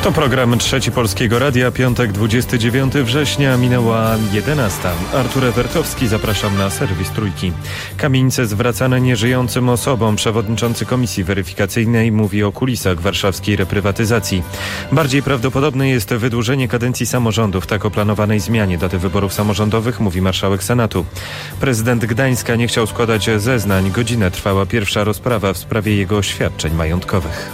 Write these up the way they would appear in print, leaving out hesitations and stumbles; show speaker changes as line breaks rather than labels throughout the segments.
To program Trzeci Polskiego Radia, piątek 29 września, minęła 11. Artur Ewertowski, zapraszam na serwis Trójki. Kamienice zwracane nieżyjącym osobom. Przewodniczący Komisji Weryfikacyjnej mówi o kulisach warszawskiej reprywatyzacji. Bardziej prawdopodobne jest wydłużenie kadencji samorządów. Tak o planowanej zmianie daty wyborów samorządowych mówi marszałek Senatu. Prezydent Gdańska nie chciał składać zeznań. Godzinę trwała pierwsza rozprawa w sprawie jego oświadczeń majątkowych.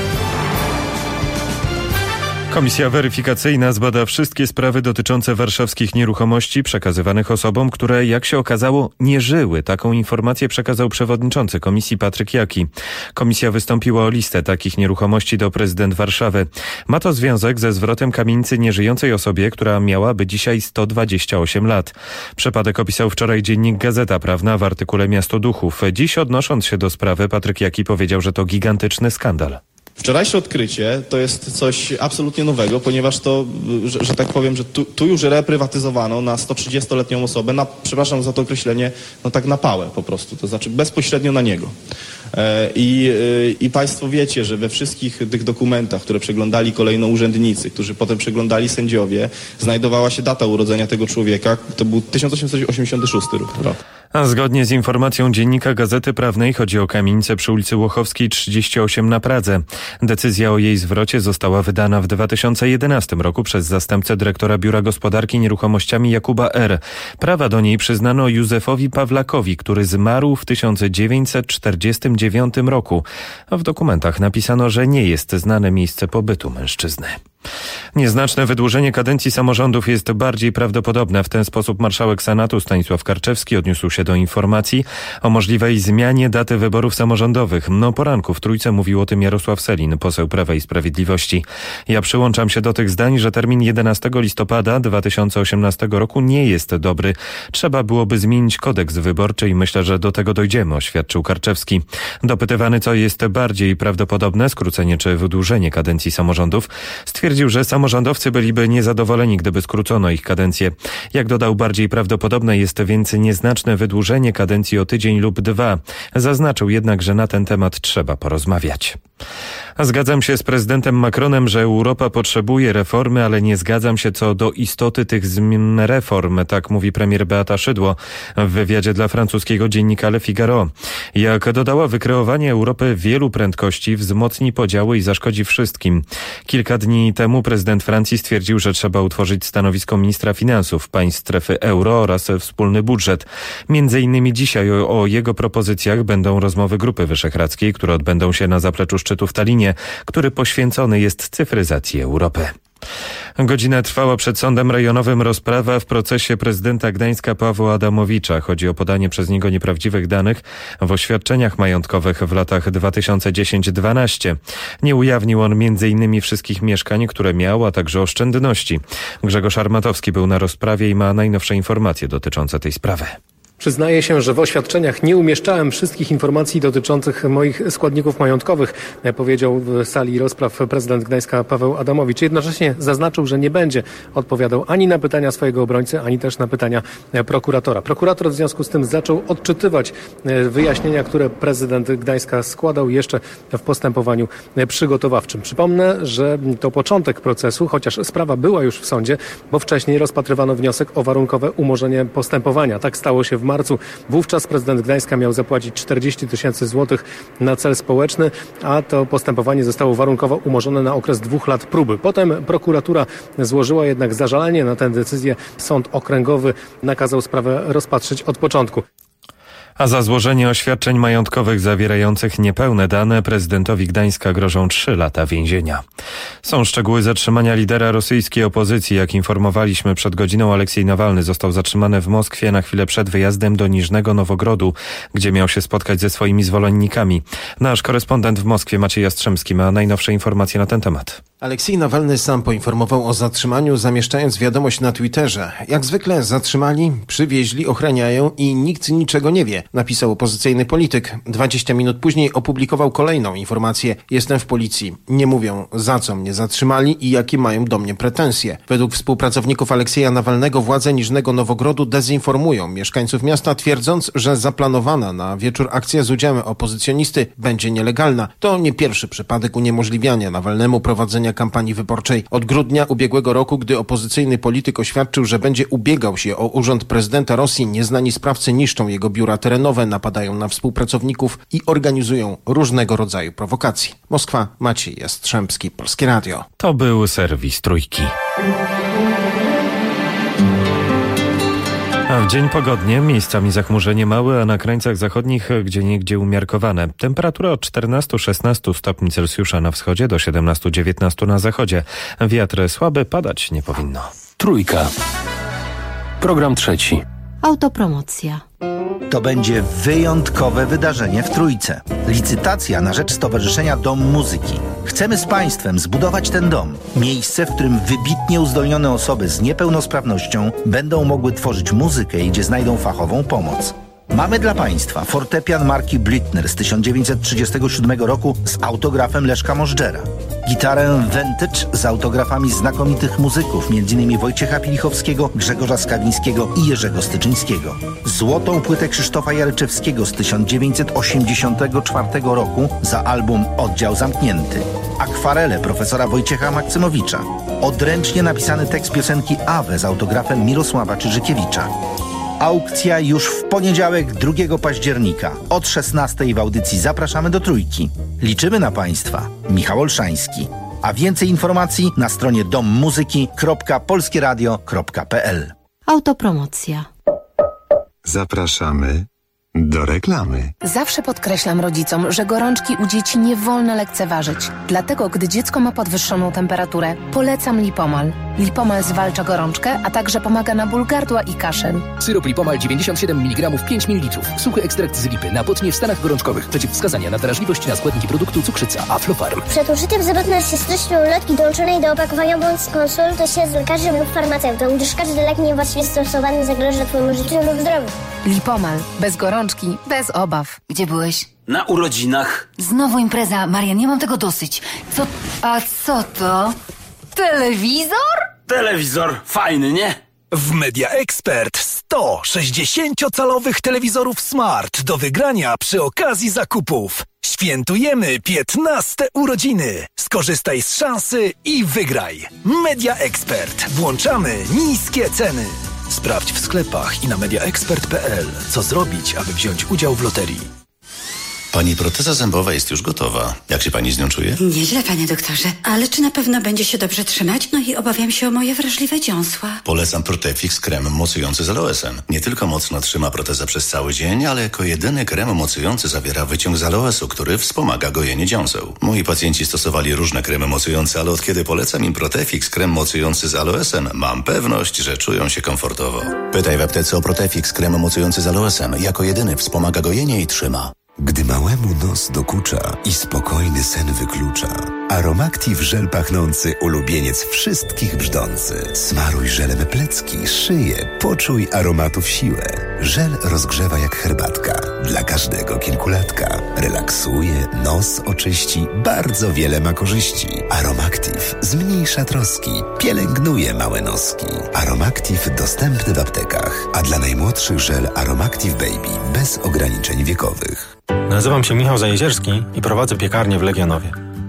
Komisja weryfikacyjna zbada wszystkie sprawy dotyczące warszawskich nieruchomości przekazywanych osobom, które, jak się okazało, nie żyły. Taką informację przekazał przewodniczący komisji Patryk Jaki. Komisja wystąpiła o listę takich nieruchomości do prezydent Warszawy. Ma to związek ze zwrotem kamienicy nieżyjącej osobie, która miałaby dzisiaj 128 lat. Przypadek opisał wczoraj dziennik Gazeta Prawna w artykule Miasto Duchów. Dziś, odnosząc się do sprawy, Patryk Jaki powiedział, że to gigantyczny skandal.
Wczorajsze odkrycie to jest coś absolutnie nowego, ponieważ to, że tak powiem, że tu już reprywatyzowano na 130-letnią osobę, przepraszam za to określenie, tak na pałę po prostu, to znaczy bezpośrednio na niego. I Państwo wiecie, że we wszystkich tych dokumentach, które przeglądali kolejno urzędnicy, którzy potem przeglądali sędziowie, znajdowała się data urodzenia tego człowieka, to był 1886 rok.
A zgodnie z informacją dziennika Gazety Prawnej chodzi o kamienicę przy ulicy Łochowskiej 38 na Pradze. Decyzja o jej zwrocie została wydana w 2011 roku przez zastępcę dyrektora Biura Gospodarki Nieruchomościami Jakuba R. Prawa do niej przyznano Józefowi Pawlakowi, który zmarł w 1949 roku. W dokumentach napisano, że nie jest znane miejsce pobytu mężczyzny. Nieznaczne wydłużenie kadencji samorządów jest bardziej prawdopodobne. W ten sposób marszałek Senatu Stanisław Karczewski odniósł się do informacji o możliwej zmianie daty wyborów samorządowych. O poranku w Trójce mówił o tym Jarosław Sellin, poseł Prawa i Sprawiedliwości. Ja przyłączam się do tych zdań, że termin 11 listopada 2018 roku nie jest dobry. Trzeba byłoby zmienić kodeks wyborczy i myślę, że do tego dojdziemy, oświadczył Karczewski. Dopytywany, co jest bardziej prawdopodobne, skrócenie czy wydłużenie kadencji samorządów, stwierdził, że samorządowcy byliby niezadowoleni, gdyby skrócono ich kadencję. Jak dodał, bardziej prawdopodobne jest więc nieznaczne wydłużenie kadencji o tydzień lub dwa. Zaznaczył jednak, że na ten temat trzeba porozmawiać. Zgadzam się z prezydentem Macronem, że Europa potrzebuje reformy, ale nie zgadzam się co do istoty tych reform, tak mówi premier Beata Szydło w wywiadzie dla francuskiego dziennika Le Figaro. Jak dodała, wykreowanie Europy wielu prędkości wzmocni podziały i zaszkodzi wszystkim. Kilka dni temu prezydent Francji stwierdził, że trzeba utworzyć stanowisko ministra finansów państw strefy euro oraz wspólny budżet. Między innymi dzisiaj o jego propozycjach będą rozmowy Grupy Wyszehradzkiej, które odbędą się na zapleczu szczytu w Tallinie, który poświęcony jest cyfryzacji Europy. Godzinę trwała przed sądem rejonowym rozprawa w procesie prezydenta Gdańska Pawła Adamowicza. Chodzi o podanie przez niego nieprawdziwych danych w oświadczeniach majątkowych w latach 2010-12. Nie ujawnił on m.in. wszystkich mieszkań, które miał, a także oszczędności. Grzegorz Armatowski był na rozprawie i ma najnowsze informacje dotyczące tej sprawy.
Przyznaję się, że w oświadczeniach nie umieszczałem wszystkich informacji dotyczących moich składników majątkowych, powiedział w sali rozpraw prezydent Gdańska Paweł Adamowicz. Jednocześnie zaznaczył, że nie będzie odpowiadał ani na pytania swojego obrońcy, ani też na pytania prokuratora. Prokurator w związku z tym zaczął odczytywać wyjaśnienia, które prezydent Gdańska składał jeszcze w postępowaniu przygotowawczym. Przypomnę, że to początek procesu, chociaż sprawa była już w sądzie, bo wcześniej rozpatrywano wniosek o warunkowe umorzenie postępowania. Tak stało się w marcu. Wówczas prezydent Gdańska miał zapłacić 40 000 złotych na cel społeczny, a to postępowanie zostało warunkowo umorzone na okres 2 lat próby. Potem prokuratura złożyła jednak zażalenie na tę decyzję. Sąd okręgowy nakazał sprawę rozpatrzyć od początku.
A za złożenie oświadczeń majątkowych zawierających niepełne dane prezydentowi Gdańska grożą 3 lata więzienia. Są szczegóły zatrzymania lidera rosyjskiej opozycji. Jak informowaliśmy przed godziną, Aleksiej Nawalny został zatrzymany w Moskwie na chwilę przed wyjazdem do Niżnego Nowogrodu, gdzie miał się spotkać ze swoimi zwolennikami. Nasz korespondent w Moskwie Maciej Jastrzębski ma najnowsze informacje na ten temat.
Aleksiej Nawalny sam poinformował o zatrzymaniu, zamieszczając wiadomość na Twitterze. Jak zwykle zatrzymali, przywieźli, ochraniają i nikt niczego nie wie, napisał opozycyjny polityk. 20 minut później opublikował kolejną informację. Jestem w policji. Nie mówią, za co mnie zatrzymali i jakie mają do mnie pretensje. Według współpracowników Aleksieja Nawalnego władze Niżnego Nowogrodu dezinformują mieszkańców miasta, twierdząc, że zaplanowana na wieczór akcja z udziałem opozycjonisty będzie nielegalna. To nie pierwszy przypadek uniemożliwiania Nawalnemu prowadzenia godzinę kampanii wyborczej. Od grudnia ubiegłego roku, gdy opozycyjny polityk oświadczył, że będzie ubiegał się o urząd prezydenta Rosji, nieznani sprawcy niszczą jego biura terenowe, napadają na współpracowników i organizują różnego rodzaju prowokacje. Moskwa, Maciej Jastrzębski, Polskie Radio.
To był serwis Trójki. A w dzień pogodnie, miejscami zachmurzenie małe, a na krańcach zachodnich gdzieniegdzie umiarkowane. Temperatura od 14-16 stopni Celsjusza na wschodzie do 17-19 na zachodzie. Wiatr słaby, padać nie powinno.
Trójka. Program trzeci.
Autopromocja.
To będzie wyjątkowe wydarzenie w Trójce. Licytacja na rzecz Stowarzyszenia Dom Muzyki. Chcemy z Państwem zbudować ten dom. Miejsce, w którym wybitnie uzdolnione osoby z niepełnosprawnością będą mogły tworzyć muzykę i gdzie znajdą fachową pomoc. Mamy dla Państwa fortepian marki Blüthner z 1937 roku z autografem Leszka Możdżera. Gitarę Vintage z autografami znakomitych muzyków, m.in. Wojciecha Pilichowskiego, Grzegorza Skawińskiego i Jerzego Styczyńskiego. Złotą płytę Krzysztofa Jaryczewskiego z 1984 roku za album Oddział Zamknięty. Akwarele profesora Wojciecha Maksymowicza. Odręcznie napisany tekst piosenki Awe z autografem Mirosława Czyżykiewicza. Aukcja już w poniedziałek 2 października od 16:00 w audycji Zapraszamy do Trójki. Liczymy na Państwa. Michał Olszański. A więcej informacji na stronie dommuzyki.polskieradio.pl.
Autopromocja.
Zapraszamy do reklamy.
Zawsze podkreślam rodzicom, że gorączki u dzieci nie wolno lekceważyć. Dlatego, gdy dziecko ma podwyższoną temperaturę, polecam Lipomal. Lipomal zwalcza gorączkę, a także pomaga na ból gardła i kaszel.
Syrop Lipomal 97 mg 5 ml. Suchy ekstrakt z lipy na potnie w stanach gorączkowych. Przeciwwskazania na wrażliwość na składniki produktu cukrzyca Aflofarm.
Przed użyciem zapewne się styczniu ulotki dołączonej do opakowania bądź skonsultuj się z lekarzem lub farmaceutą, gdyż każdy lek niewłaściwie stosowany zagraża Twojemu życiu lub zdrowiu.
Lipomal. Bez gorączki, bez obaw.
Gdzie byłeś?
Na urodzinach.
Znowu impreza. Marian, nie mam tego dosyć. A co to? Telewizor?
Telewizor. Fajny, nie?
W Media Expert 100 60-calowych telewizorów smart do wygrania przy okazji zakupów. Świętujemy 15 urodziny. Skorzystaj z szansy i wygraj. Media Expert. Włączamy niskie ceny. Sprawdź w sklepach i na mediaexpert.pl, co zrobić, aby wziąć udział w loterii.
Pani proteza zębowa jest już gotowa. Jak się pani z nią czuje?
Nieźle, panie doktorze. Ale czy na pewno będzie się dobrze trzymać? No i obawiam się o moje wrażliwe dziąsła.
Polecam Protefix krem mocujący z aloesem. Nie tylko mocno trzyma protezę przez cały dzień, ale jako jedyny krem mocujący zawiera wyciąg z aloesu, który wspomaga gojenie dziąseł. Moi pacjenci stosowali różne kremy mocujące, ale od kiedy polecam im Protefix krem mocujący z aloesem, mam pewność, że czują się komfortowo. Pytaj w aptece o Protefix krem mocujący z aloesem. Jako jedyny wspomaga gojenie i trzyma.
Gdy małemu nos dokucza i spokojny sen wyklucza, Aromactive żel pachnący, ulubieniec wszystkich brzdący. Smaruj żelem plecki, szyję, poczuj aromatów siłę. Żel rozgrzewa jak herbatka, dla każdego kilkulatka. Relaksuje, nos oczyści, bardzo wiele ma korzyści. Aromactive zmniejsza troski, pielęgnuje małe noski. Aromactive dostępny w aptekach, a dla najmłodszych żel Aromactive Baby bez ograniczeń wiekowych.
Nazywam się Michał Zajezierski i prowadzę piekarnię w Legionowie.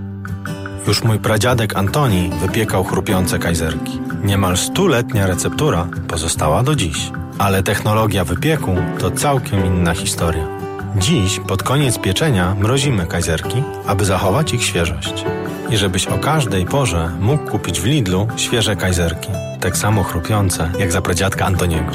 Już mój pradziadek Antoni wypiekał chrupiące kajzerki. Niemal 100-letnia receptura pozostała do dziś. Ale technologia wypieku to całkiem inna historia. Dziś, pod koniec pieczenia, mrozimy kajzerki, aby zachować ich świeżość. I żebyś o każdej porze mógł kupić w Lidlu świeże kajzerki. Tak samo chrupiące, jak za pradziadka Antoniego.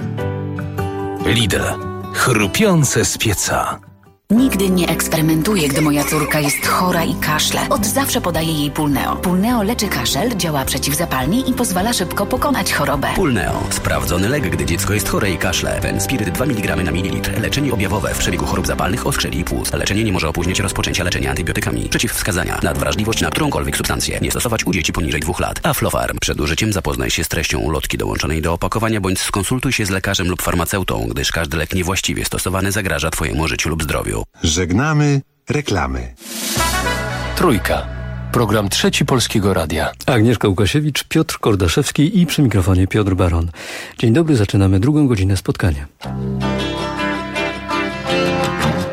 Lidl. Chrupiące z pieca.
Nigdy nie eksperymentuję, gdy moja córka jest chora i kaszle. Od zawsze podaję jej Pulneo. Pulneo leczy kaszel, działa przeciwzapalnie i pozwala szybko pokonać chorobę.
Pulneo. Sprawdzony lek, gdy dziecko jest chore i kaszle. Fenspiryt 2 mg na mililitr. Leczenie objawowe w przebiegu chorób zapalnych, oskrzeli i płuc. Leczenie nie może opóźniać rozpoczęcia leczenia antybiotykami. Przeciwwskazania. Nadwrażliwość na którąkolwiek substancję. Nie stosować u dzieci poniżej 2 lat. Aflofarm. Przed użyciem zapoznaj się z treścią ulotki dołączonej do opakowania bądź skonsultuj się z lekarzem lub farmaceutą, gdyż każdy lek niewłaściwie stosowany zagraża Twojemu życiu lub zdrowiu.
Żegnamy reklamy.
Trójka. Program trzeci Polskiego Radia.
Agnieszka Łukasiewicz, Piotr Kordaszewski i przy mikrofonie Piotr Baron. Dzień dobry, zaczynamy drugą godzinę spotkania.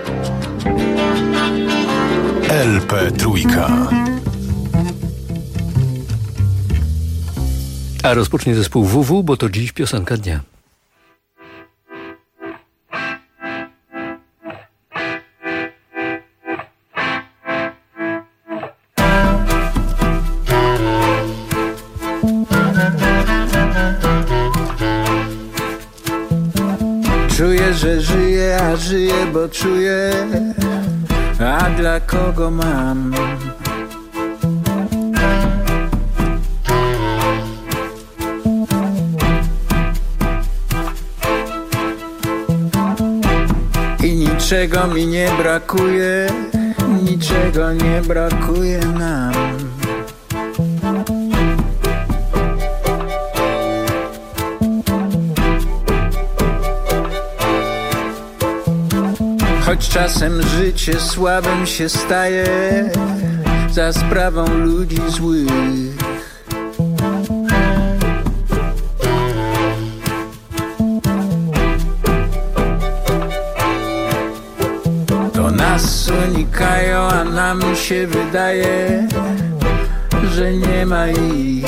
LP Trójka.
A rozpocznie zespół WW, bo to dziś piosenka dnia.
Czuję, że żyję, a żyję, bo czuję, a dla kogo mam? I niczego mi nie brakuje, niczego nie brakuje nam. Choć czasem życie słabym się staje za sprawą ludzi złych. To nas unikają, a nam się wydaje, że nie ma ich.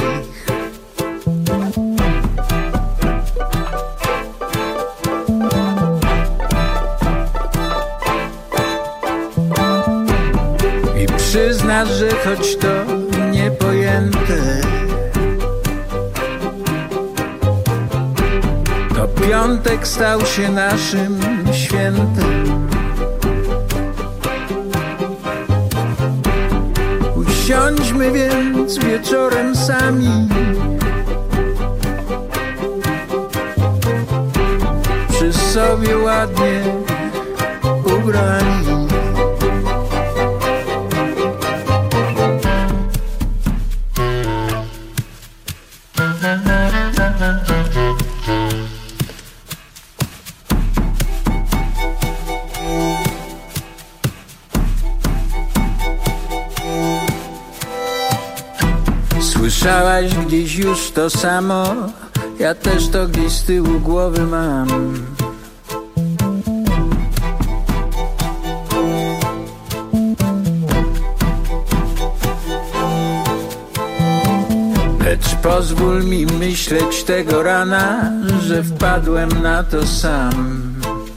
Przyznasz, że choć to niepojęte, to piątek stał się naszym świętem. Usiądźmy więc wieczorem sami przy sobie ładnie ubrani. Słyszałaś gdzieś już to samo, ja też to gdzieś z tyłu głowy mam. Lecz pozwól mi myśleć tego rana, że wpadłem na to sam.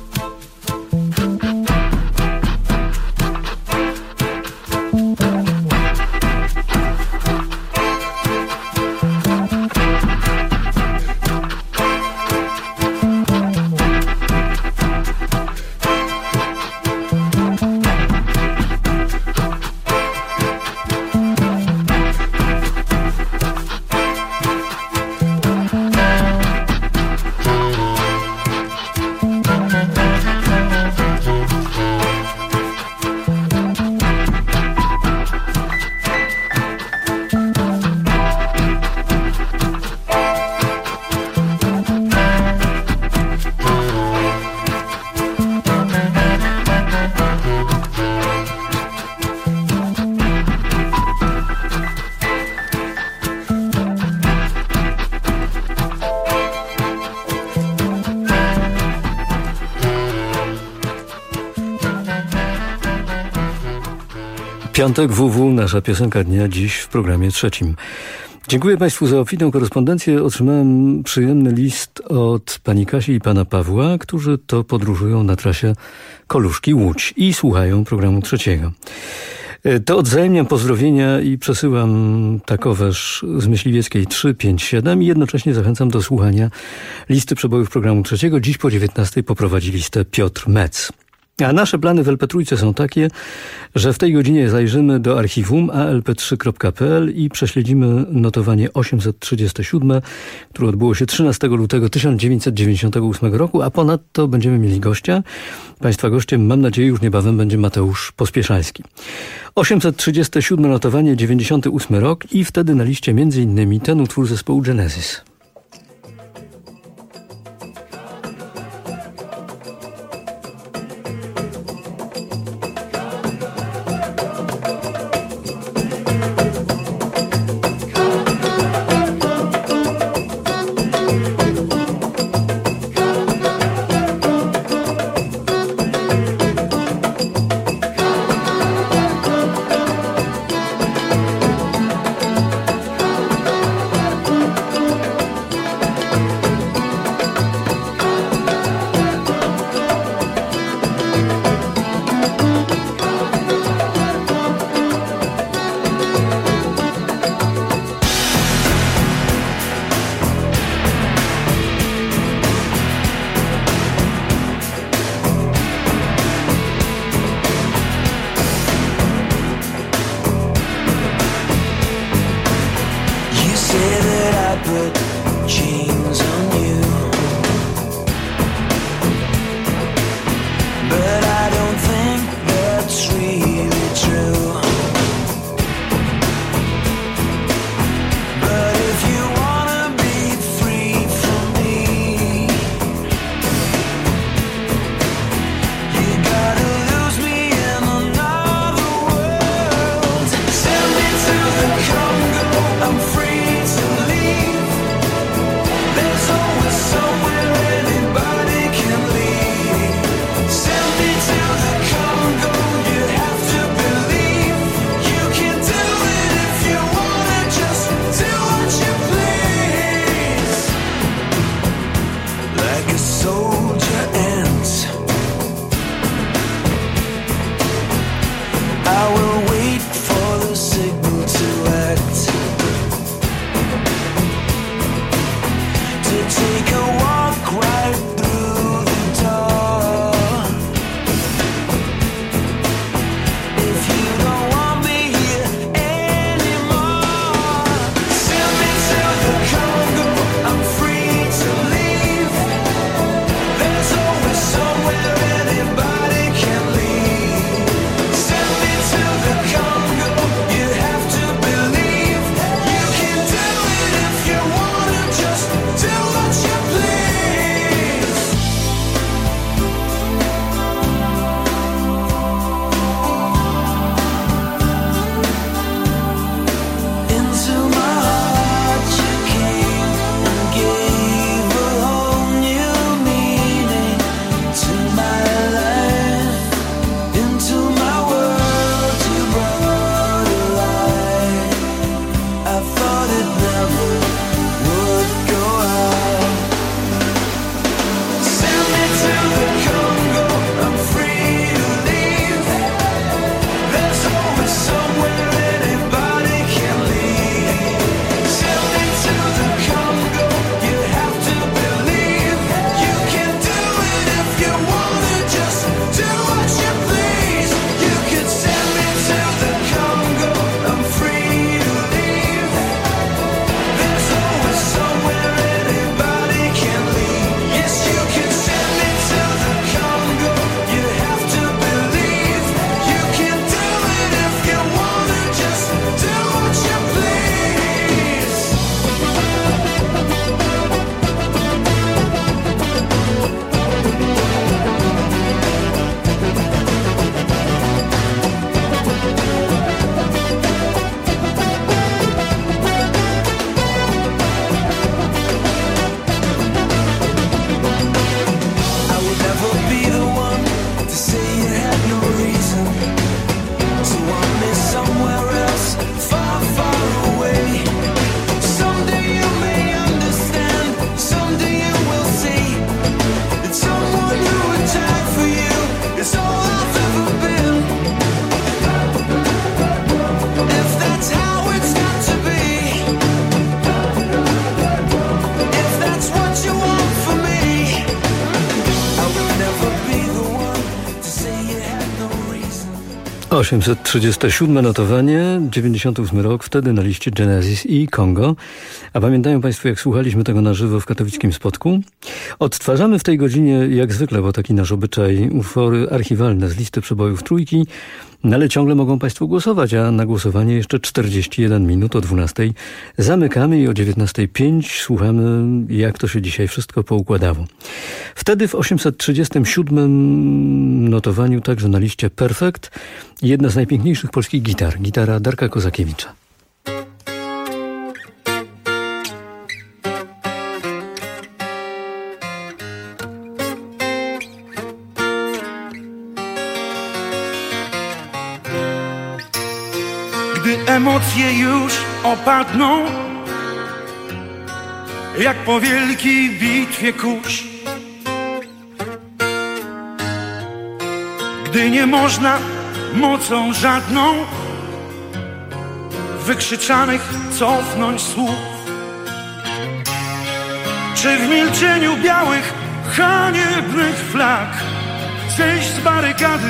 Piątek WW, nasza piosenka dnia, dziś w programie trzecim. Dziękuję Państwu za obfitą korespondencję. Otrzymałem przyjemny list od pani Kasi i pana Pawła, którzy to podróżują na trasie Koluszki-Łódź i słuchają programu trzeciego. To odzajemniam pozdrowienia i przesyłam takowerz z Myśliwieckiej 357 i jednocześnie zachęcam do słuchania listy przebojów programu trzeciego. Dziś po 19 poprowadzi listę Piotr Metz. A nasze plany w LP3 są takie, że w tej godzinie zajrzymy do archiwum alp3.pl i prześledzimy notowanie 837, które odbyło się 13 lutego 1998 roku, a ponadto będziemy mieli gościa. Państwa gościem, mam nadzieję, już niebawem będzie Mateusz Pospieszalski. 837 notowanie, 98 rok i wtedy na liście m.in. ten utwór zespołu Genesis.
the Congo, I'm free to leave. There's always somewhere anybody can leave. Send me to the Congo, you have to believe. You can do it if you wanna, just do what you please. Like a soldier ant, I will wait for the signal to act, to take a walk right through the door. If you don't want me here anymore, send me to the Congo, I'm free to leave. There's always somewhere anybody can leave. Send me to the Congo, you have to believe. You can do it if you wanna, just do what you please. Into my heart you came and gave a whole new meaning to my life. Into my world you brought a light. I thought it never would go out. Send me to the Congo, I'm free to leave. There's always somewhere anybody can leave. Send me to the Congo, you have to believe. You can do it if you wanna, just do what you please. You can send me to the Congo, I'm free to leave. There's always somewhere anybody can leave. Yes, you can send me to the Congo, you have to believe. You can do it if you wanna, just do what you please. I would never be the one to say you had no reason to want me somewhere else, far, far away. Someday you may understand, someday you will see that someone who would die for you is all I've ever been. If that's how it's got to be, if that's what you want for me, I will never be the one to say you had no reason.
837 notowanie, 98 rok, wtedy na liście Genesis i Kongo. A pamiętają Państwo, jak słuchaliśmy tego na żywo w katowickim Spodku? Odtwarzamy w tej godzinie, jak zwykle, bo taki nasz obyczaj, utwory archiwalne z listy przebojów Trójki, no ale ciągle mogą Państwo głosować, a na głosowanie jeszcze 41 minut. O 12 zamykamy i o 19:05 słuchamy, jak to się dzisiaj wszystko poukładało. Wtedy w 837 notowaniu także na liście Perfect jedna z najpiękniejszych polskich gitar, gitara Darka Kozakiewicza.
Gdy emocje już opadną, jak po wielkiej bitwie kurz, gdy nie można mocą żadną wykrzyczanych cofnąć słów, czy w milczeniu białych, haniebnych flag zejść z barykady,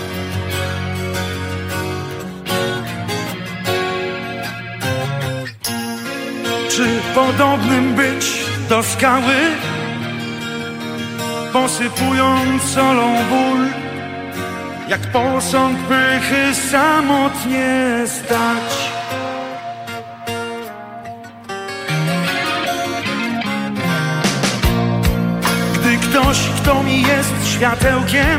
czy podobnym być do skały, posypując solą ból, jak posąg pychy samotnie stać. Gdy ktoś, kto mi jest światełkiem,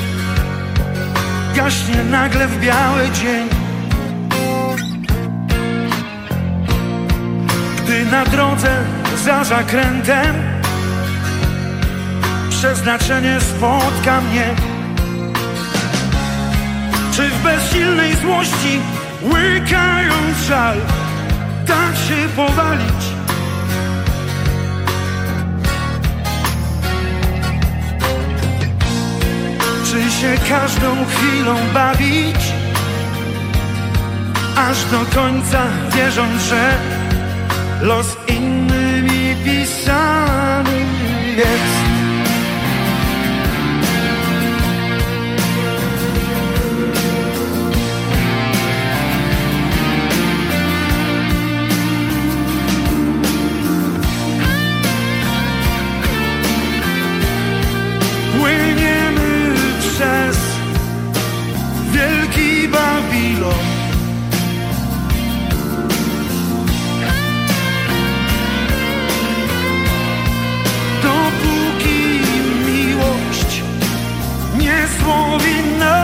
gaśnie nagle w biały dzień, na drodze za zakrętem przeznaczenie spotka mnie. Czy w bezsilnej złości, łykając żal, tak się powalić? Czy się każdą chwilą bawić, aż do końca wierząc, że los innymi pisany jest? Płyniemy przez wielki Babilon, dopóki miłość nie złowi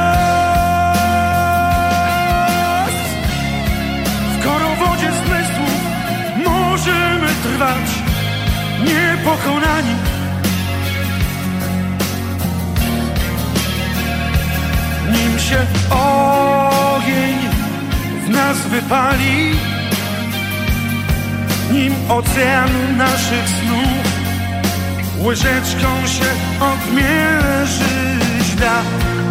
nas. W korowodzie zmysłów możemy trwać niepokonani. Nim się ogień w nas wypali, nim ocean naszych snów łyżeczką się odmierzyć da.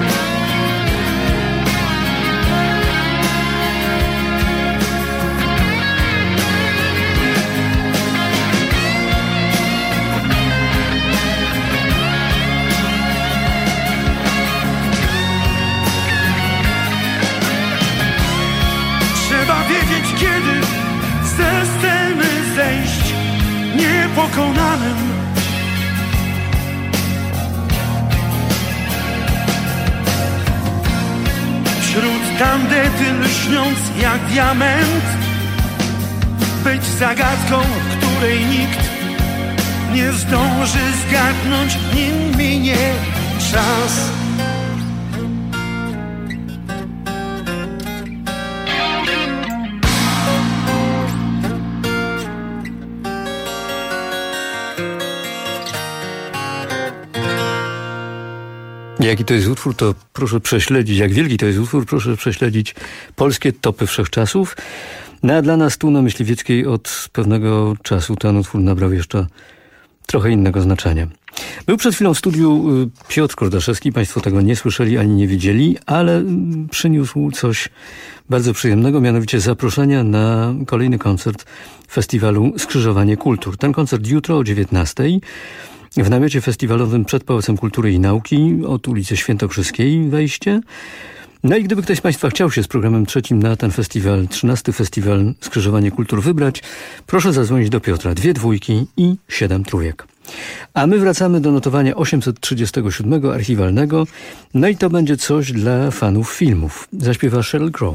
Trzeba wiedzieć, kiedy ze sceny zejść niepokonanym. Wśród tandety lśniąc jak diament, być zagadką, której nikt nie zdąży zgadnąć, nim minie czas.
Jaki to jest utwór, to proszę prześledzić. Jak wielki to jest utwór, proszę prześledzić polskie topy wszechczasów. No a dla nas tu na Myśliwieckiej od pewnego czasu ten utwór nabrał jeszcze trochę innego znaczenia. Był przed chwilą w studiu Piotr Kordaszewski. Państwo tego nie słyszeli ani nie widzieli, ale przyniósł coś bardzo przyjemnego, mianowicie zaproszenia na kolejny koncert festiwalu Skrzyżowanie Kultur. Ten koncert jutro o 19:00. W namiocie festiwalowym przed Pałacem Kultury i Nauki od ulicy Świętokrzyskiej wejście. No i gdyby ktoś z Państwa chciał się z programem trzecim na ten festiwal, 13. Festiwal Skrzyżowanie Kultur wybrać, proszę zadzwonić do Piotra. 2 dwójki i 7 trójek. A my wracamy do notowania 837 archiwalnego. No i to będzie coś dla fanów filmów. Zaśpiewa Sheryl Crow.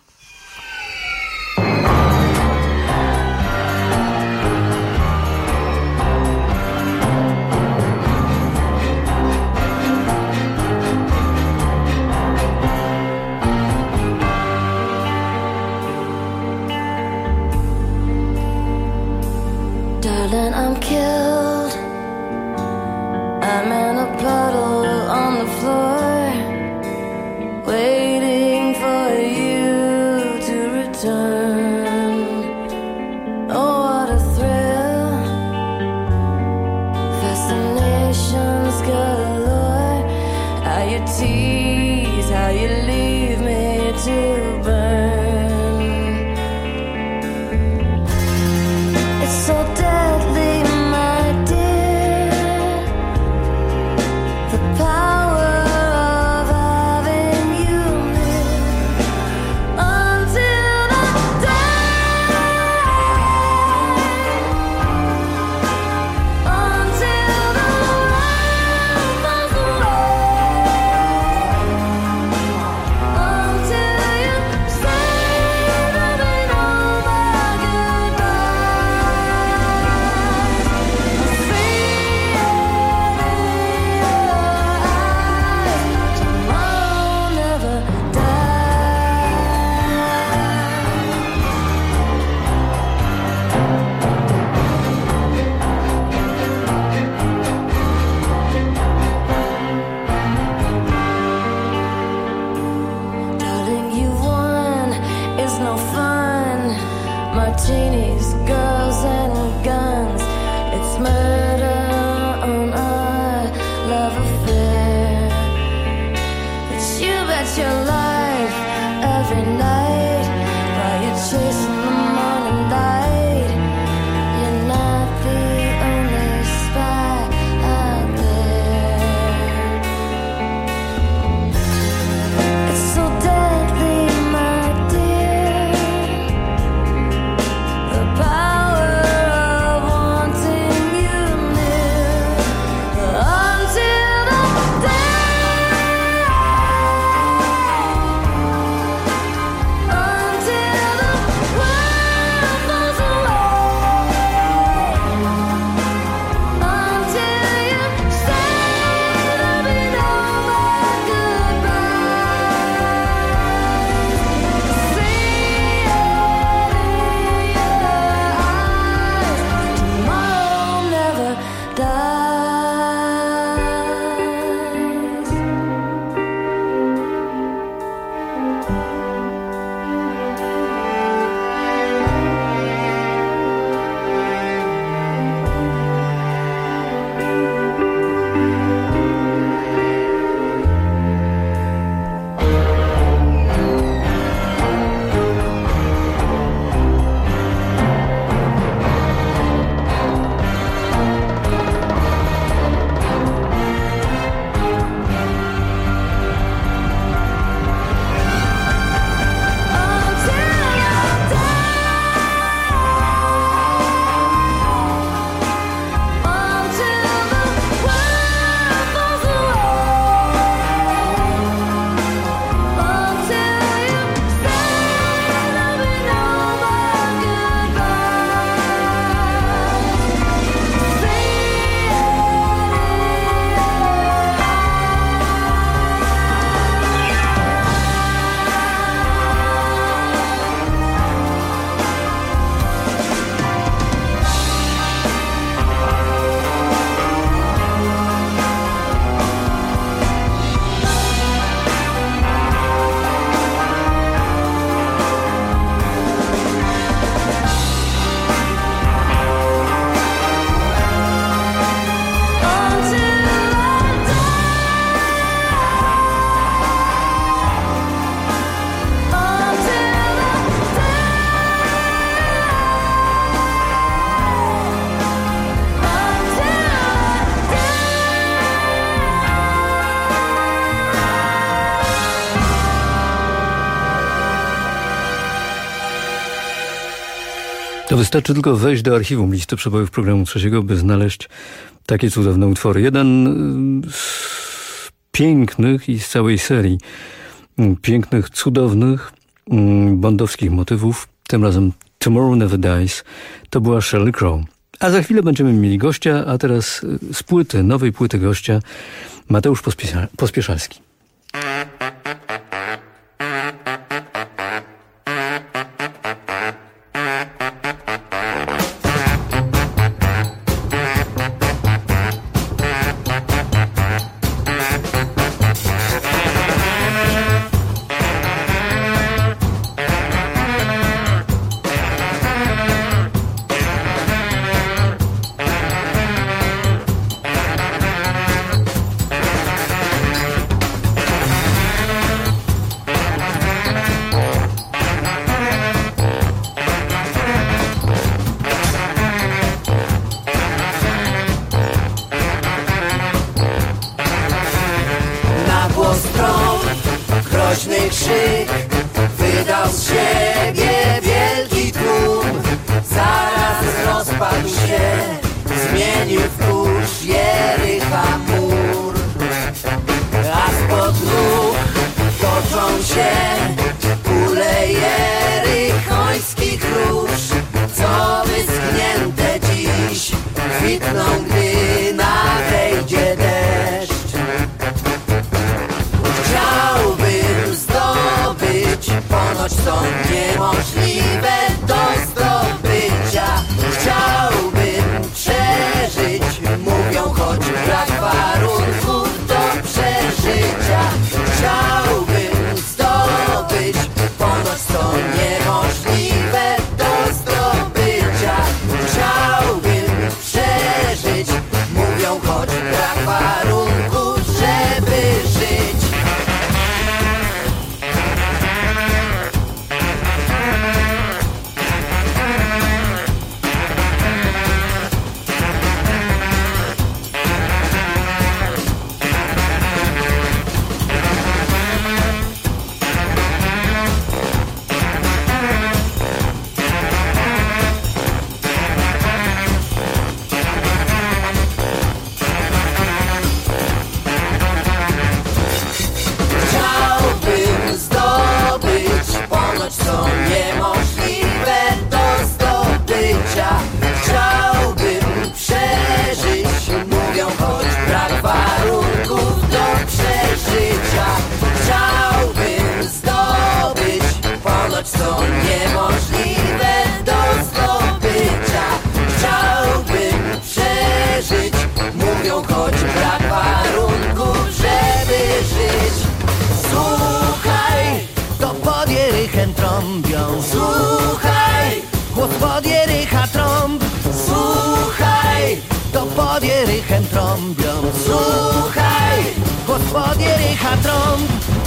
Darling, I'm killed. I'm in a puddle on the floor, waiting for you to return. Oh, what a thrill. Fascinations galore. How you tease, how you leave me to burn. It's so deadly, my dear. martinis, girls and guns. It's murder on our love affair. But you bet your life every night while you're chasing the morning light. You're not the only spy out there. It's so deadly, my dear. The power of wanting you near until the day, until the world falls away, until you say there'll be no more goodbyes. See it in your eyes. Tomorrow never dies.
To wystarczy tylko wejść do archiwum listy przebojów programu trzeciego, by znaleźć takie cudowne utwory. Jeden z pięknych i z całej serii pięknych, cudownych bondowskich motywów, tym razem Tomorrow Never Dies, to była Sheryl Crow. A za chwilę będziemy mieli gościa, a teraz z płyty, nowej płyty gościa, Mateusz Pospieszalski.
co niemożliwe do zdobycia. Chciałbym przeżyć, mówią, choć brak warunków, żeby żyć. Słuchaj, to pod jerychem trąbią. Słuchaj, głos pod jerycha trąb. Słuchaj, to pod jerychem trąbią. Słuchaj, głos pod jerycha trąb.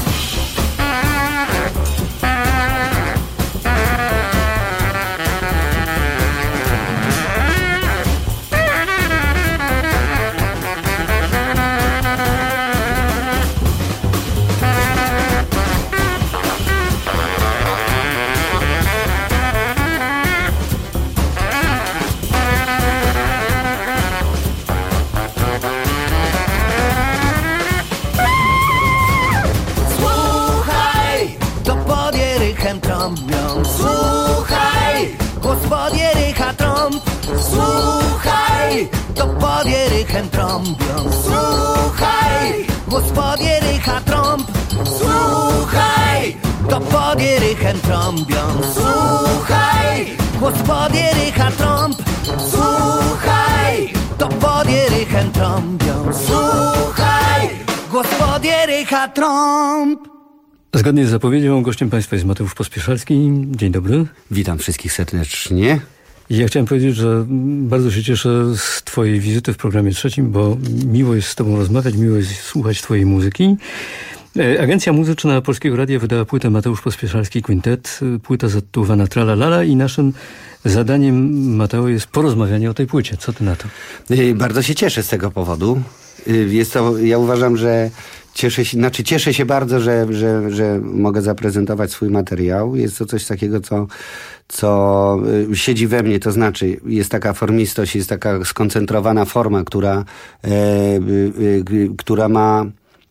Słuchaj, głos pod jerycha trąb. Słuchaj, to pod jerychem trąbią. Słuchaj, głos pod jerycha trąb. Słuchaj, to pod jerychem trąbią. Słuchaj, głos pod jerycha trąb. Słuchaj, to pod jerychem trąbią. Słuchaj, głos pod jerycha trąb.
Zgodnie z zapowiedzią, gościem państwa jest Mateusz Pospieszalski. Dzień dobry.
Witam wszystkich serdecznie.
Ja chciałem powiedzieć, że bardzo się cieszę z twojej wizyty w programie trzecim, bo miło jest z tobą rozmawiać, miło jest słuchać twojej muzyki. Agencja Muzyczna Polskiego Radia wydała płytę Mateusz Pospieszalski Quintet, płyta zatytułowana Tralalala i naszym zadaniem, Mateo, jest porozmawianie o tej płycie. Co ty na to?
Bardzo się cieszę z tego powodu. Jest to, ja uważam, że cieszę się bardzo, że mogę zaprezentować swój materiał. Jest to coś takiego, co siedzi we mnie, to znaczy jest taka formistość, jest taka skoncentrowana forma, która ma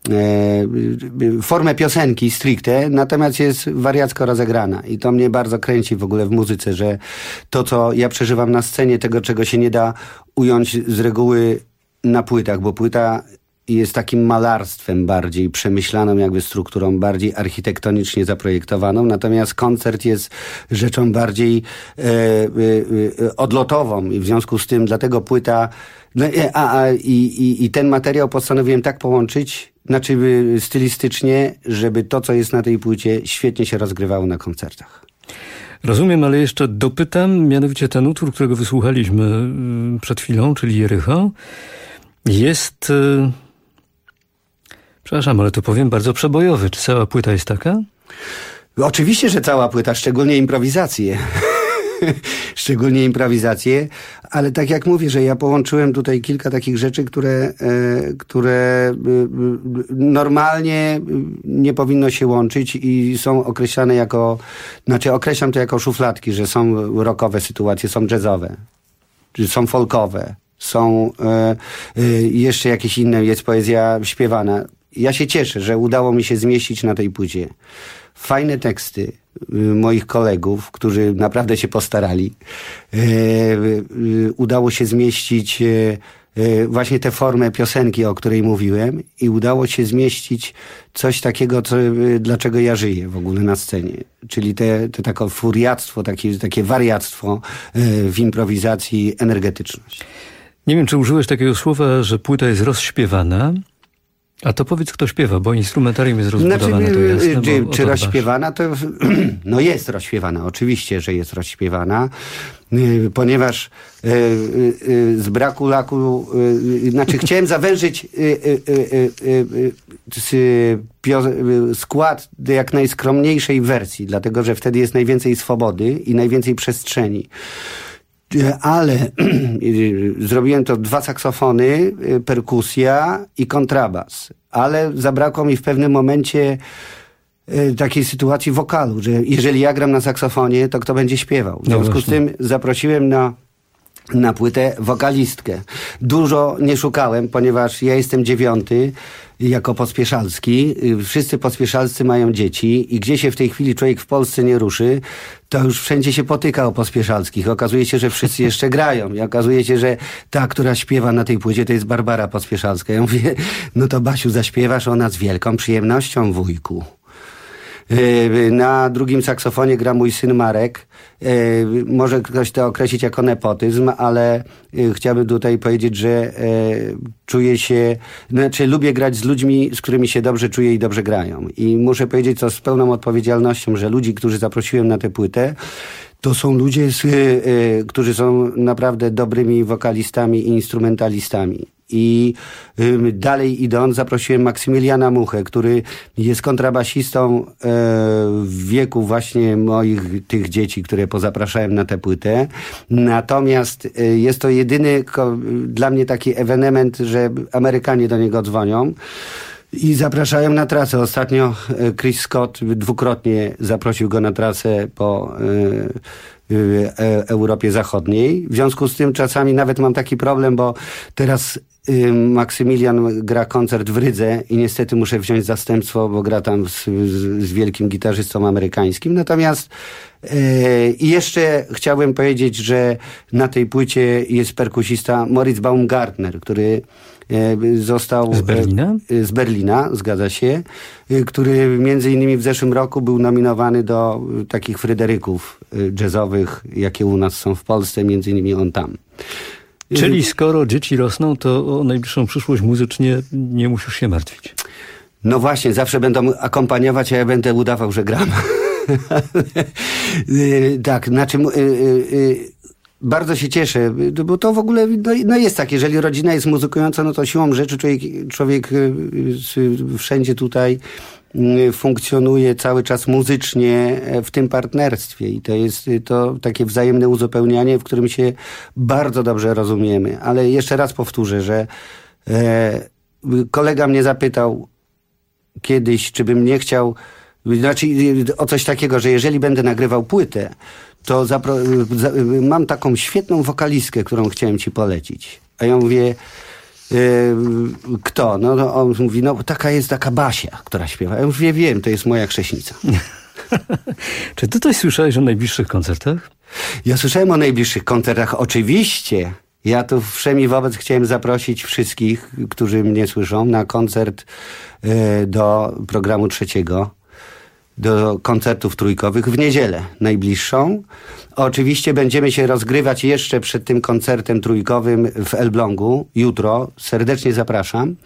formę piosenki stricte, natomiast jest wariacko rozegrana i to mnie bardzo kręci w ogóle w muzyce, że to, co ja przeżywam na scenie, tego, czego się nie da ująć z reguły na płytach, bo płyta jest takim malarstwem bardziej przemyślaną jakby strukturą, bardziej architektonicznie zaprojektowaną, natomiast koncert jest rzeczą bardziej odlotową i w związku z tym dlatego płyta i ten materiał postanowiłem tak połączyć, znaczy stylistycznie, żeby to, co jest na tej płycie, świetnie się rozgrywało na koncertach.
Rozumiem, ale jeszcze dopytam, mianowicie ten utwór, którego wysłuchaliśmy przed chwilą, czyli Jericho, jest... Przepraszam, ale to powiem bardzo przebojowy. Czy cała płyta jest taka?
Oczywiście, że cała płyta, szczególnie improwizacje. Szczególnie improwizacje, ale tak jak mówię, że ja połączyłem tutaj kilka takich rzeczy, które normalnie nie powinno się łączyć i są określane jako, znaczy określam to jako szufladki, że są rockowe sytuacje, są jazzowe, są folkowe, są jeszcze jakieś inne, jest poezja śpiewana. Ja się cieszę, że udało mi się zmieścić na tej płycie fajne teksty moich kolegów, którzy naprawdę się postarali. Udało się zmieścić właśnie tę formę piosenki, o której mówiłem i udało się zmieścić coś takiego, dlaczego ja żyję w ogóle na scenie. Czyli te takie furiactwo, takie wariactwo w improwizacji, energetyczność.
Nie wiem, czy użyłeś takiego słowa, że płyta jest rozśpiewana, a to powiedz, kto śpiewa, bo instrumentarium jest rozbudowane, to jasne.
Czy rozśpiewana, to no jest rozśpiewana, oczywiście, że jest rozśpiewana, ponieważ z braku laku, znaczy chciałem zawężyć skład do jak najskromniejszej wersji, dlatego, że wtedy jest najwięcej swobody i najwięcej przestrzeni. Ale zrobiłem to 2 saksofony, perkusja i kontrabas. Ale zabrakło mi w pewnym momencie takiej sytuacji wokalu, że jeżeli ja gram na saksofonie, to kto będzie śpiewał? W związku z tym zaprosiłem na płytę wokalistkę. Dużo nie szukałem, ponieważ ja jestem 9 jako Pospieszalski. Wszyscy Pospieszalscy mają dzieci i gdzie się w tej chwili człowiek w Polsce nie ruszy, to już wszędzie się potyka o Pospieszalskich. Okazuje się, że wszyscy jeszcze grają i okazuje się, że ta, która śpiewa na tej płycie, to jest Barbara Pospieszalska. Ja mówię, no to Basiu, zaśpiewasz, ona z wielką przyjemnością, wujku. Na drugim saksofonie gra mój syn Marek. Może ktoś to określić jako nepotyzm, ale chciałbym tutaj powiedzieć, że czuję się, znaczy lubię grać z ludźmi, z którymi się dobrze czuję i dobrze grają. I muszę powiedzieć to z pełną odpowiedzialnością, że ludzi, którzy zaprosiłem na tę płytę, to są ludzie, którzy są naprawdę dobrymi wokalistami i instrumentalistami. I dalej idąc, zaprosiłem Maksymiliana Muchę, który jest kontrabasistą w wieku właśnie moich tych dzieci, które pozapraszałem na tę płytę. Natomiast jest to jedyny dla mnie taki ewenement, że Amerykanie do niego dzwonią i zapraszają na trasę. Ostatnio Chris Scott dwukrotnie zaprosił go na trasę po Europie Zachodniej. W związku z tym czasami nawet mam taki problem, bo teraz Maksymilian gra koncert w Rydze i niestety muszę wziąć zastępstwo, bo gra tam z wielkim gitarzystą amerykańskim. Natomiast i jeszcze chciałbym powiedzieć, że na tej płycie jest perkusista Moritz Baumgartner, który został...
Z Berlina?
Z Berlina, zgadza się. Który między innymi w zeszłym roku był nominowany do takich Fryderyków jazzowych, jakie u nas są w Polsce, między innymi on tam.
Czyli skoro dzieci rosną, to o najbliższą przyszłość muzycznie nie musisz się martwić.
No właśnie, zawsze będą akompaniować, a ja będę udawał, że gram. Tak, znaczy... Bardzo się cieszę, bo to w ogóle no jest tak, jeżeli rodzina jest muzykująca, no to siłą rzeczy człowiek wszędzie tutaj funkcjonuje cały czas muzycznie w tym partnerstwie i to jest to takie wzajemne uzupełnianie, w którym się bardzo dobrze rozumiemy. Ale jeszcze raz powtórzę, że kolega mnie zapytał kiedyś, czy bym nie chciał, znaczy o coś takiego, że jeżeli będę nagrywał płytę, to mam taką świetną wokalistkę, którą chciałem ci polecić. A ja mówię, kto? No on mówi, no taka Basia, która śpiewa. Ja mówię, wiem, to jest moja chrześnica.
Czy ty coś słyszałeś o najbliższych koncertach?
Ja słyszałem o najbliższych koncertach, oczywiście. Ja tu wszemi wobec chciałem zaprosić wszystkich, którzy mnie słyszą, na koncert do programu trzeciego, do koncertów trójkowych w niedzielę najbliższą. Oczywiście będziemy się rozgrywać jeszcze przed tym koncertem trójkowym w Elblągu jutro. Serdecznie zapraszam.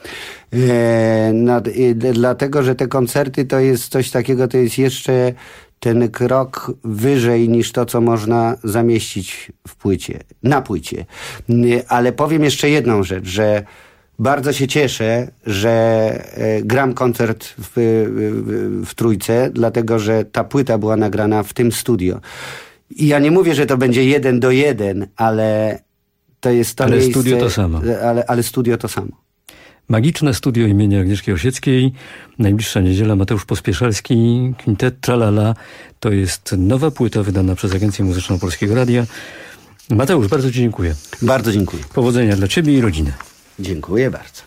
Dlatego, że te koncerty to jest coś takiego, to jest jeszcze ten krok wyżej niż to, co można zamieścić na płycie. Ale powiem jeszcze jedną rzecz, że bardzo się cieszę, że gram koncert w trójce, dlatego że ta płyta była nagrana w tym studio. I ja nie mówię, że to będzie 1:1, ale to jest to miejsce...
Ale studio to samo.
Ale studio to samo.
Magiczne studio imienia Agnieszki Osieckiej. Najbliższa niedziela Mateusz Pospieszalski, Kwintet Tralala. To jest nowa płyta wydana przez Agencję Muzyczną Polskiego Radia. Mateusz, bardzo ci dziękuję.
Bardzo dziękuję.
Powodzenia dla ciebie i rodziny.
Dziękuję bardzo.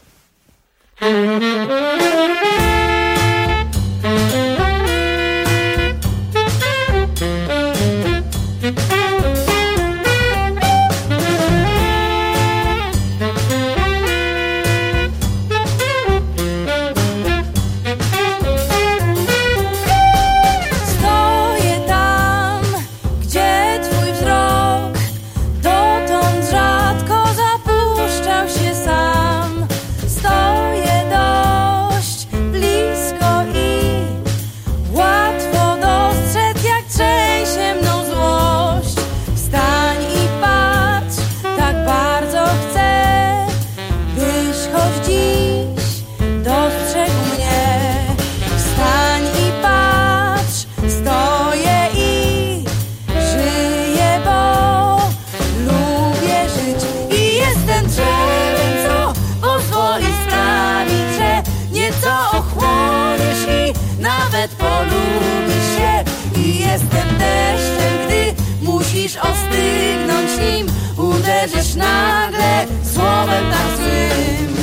Stoję tam, gdzie twój wzrok dotąd rzadko zapuszczał się sam. Stoję dość blisko i łatwo dostrzec, jak trzęsie mną złość. Wstań i patrz, tak bardzo chcę, byś choć dziś dostrzegł mnie. Wstań i patrz, stoję i żyję, bo lubię żyć. I jestem drzewem, co pozwoli sprawić, że nieco ochłoniesz i nawet polubisz się. I jestem deszczem, gdy musisz ostygnąć nim, uderzysz nagle słowem tak złym.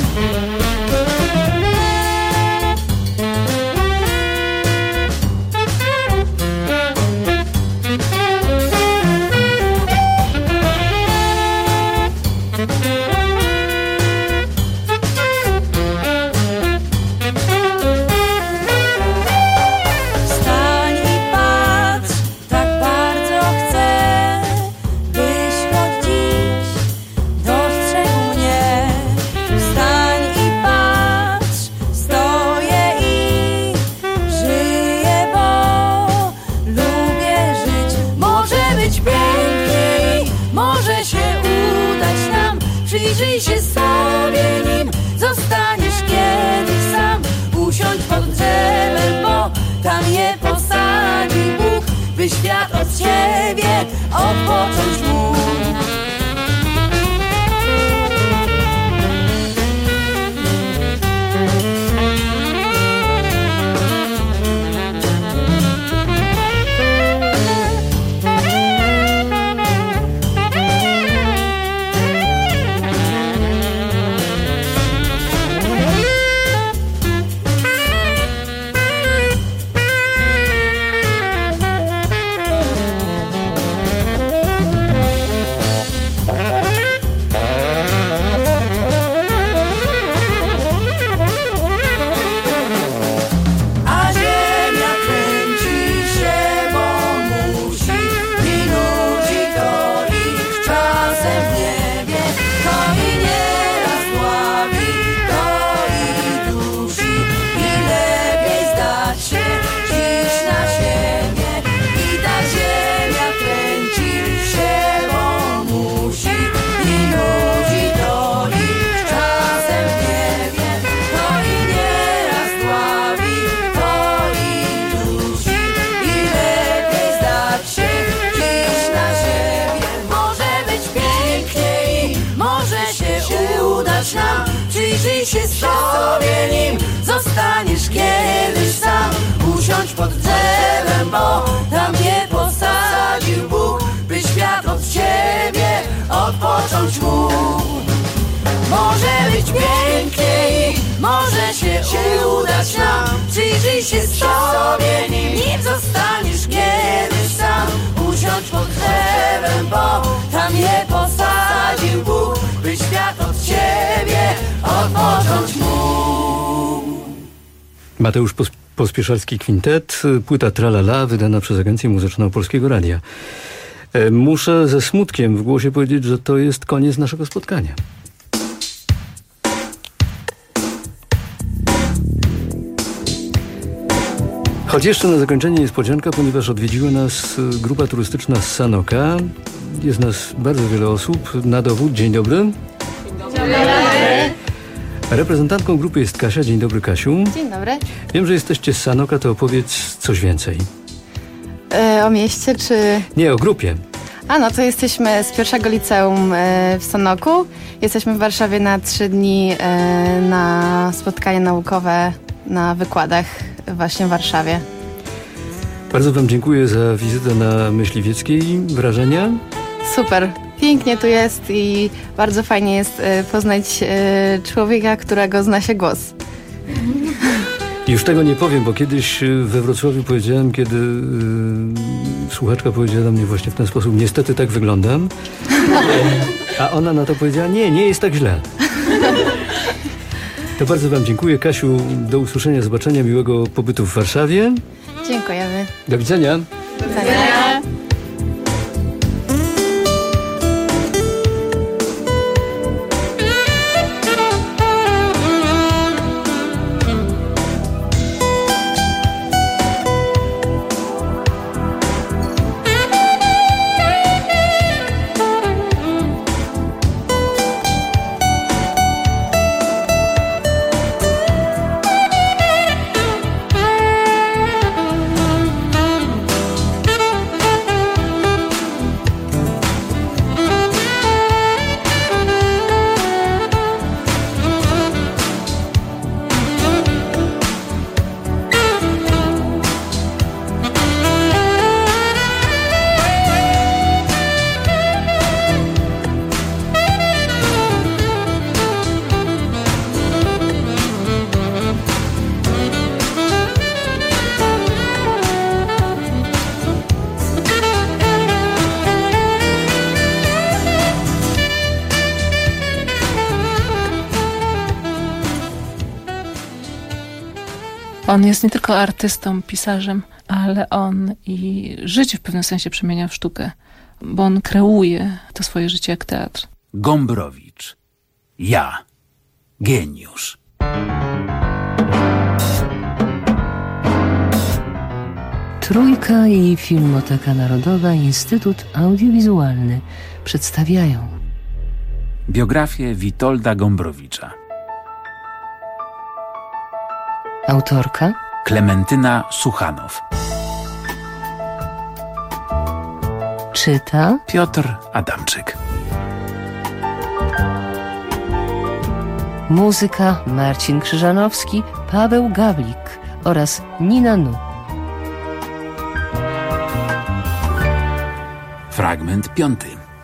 Wstań przyjrzyj się sobie nim zostaniesz kiedyś sam. Usiądź pod drzewem, bo tam je posadzi Bóg, by świat od ciebie odpocząć mógł. Przyjrzyj się sobie nim zostaniesz kiedyś sam. Usiądź pod drzewem, bo tam je posadził Bóg, by świat od ciebie odpocząć mógł. Może być pięknie i może się udać nam. Przyjrzyj się sobie nim zostaniesz kiedyś sam. Usiądź pod drzewem, bo tam je posadził Bóg, by świat od ciebie odpocząć mógł.
Mateusz Pospieszalski Kwintet, płyta Tralala, wydana przez Agencję Muzyczną Polskiego Radia. Muszę ze smutkiem w głosie powiedzieć, że to jest koniec naszego spotkania. Choć jeszcze na zakończenie niespodzianka, ponieważ odwiedziła nas grupa turystyczna z Sanoka. Jest nas bardzo wiele osób. Na dowód, dzień dobry.
Dzień dobry.
Reprezentantką grupy jest Kasia. Dzień dobry, Kasiu.
Dzień dobry.
Wiem, że jesteście z Sanoka, to opowiedz coś więcej.
O mieście czy...
Nie, o grupie.
No to jesteśmy z pierwszego liceum w Sanoku. Jesteśmy w Warszawie na 3 dni na spotkanie naukowe na wykładach właśnie w Warszawie.
Bardzo wam dziękuję za wizytę na Myśliwieckiej. Wrażenia?
Super. Pięknie tu jest i bardzo fajnie jest poznać człowieka, którego zna się głos.
Już tego nie powiem, bo kiedyś we Wrocławiu powiedziałem, kiedy słuchaczka powiedziała do mnie właśnie w ten sposób: niestety tak wyglądam. A ona na to powiedziała: nie jest tak źle. To bardzo wam dziękuję. Kasiu, do usłyszenia, zobaczenia, miłego pobytu w Warszawie.
Dziękujemy.
Do widzenia.
Do widzenia.
On jest nie tylko artystą, pisarzem, ale on i życie w pewnym sensie przemienia w sztukę, bo on kreuje to swoje życie jak teatr.
Gombrowicz. Ja. Geniusz.
Trójka i Filmoteka Narodowa, Instytut Audiowizualny przedstawiają
Biografię Witolda Gombrowicza.
Autorka
Klementyna Suchanow.
czyta
Piotr Adamczyk.
muzyka Marcin Krzyżanowski, Paweł Gawlik oraz Nina Nu.
Fragment 5.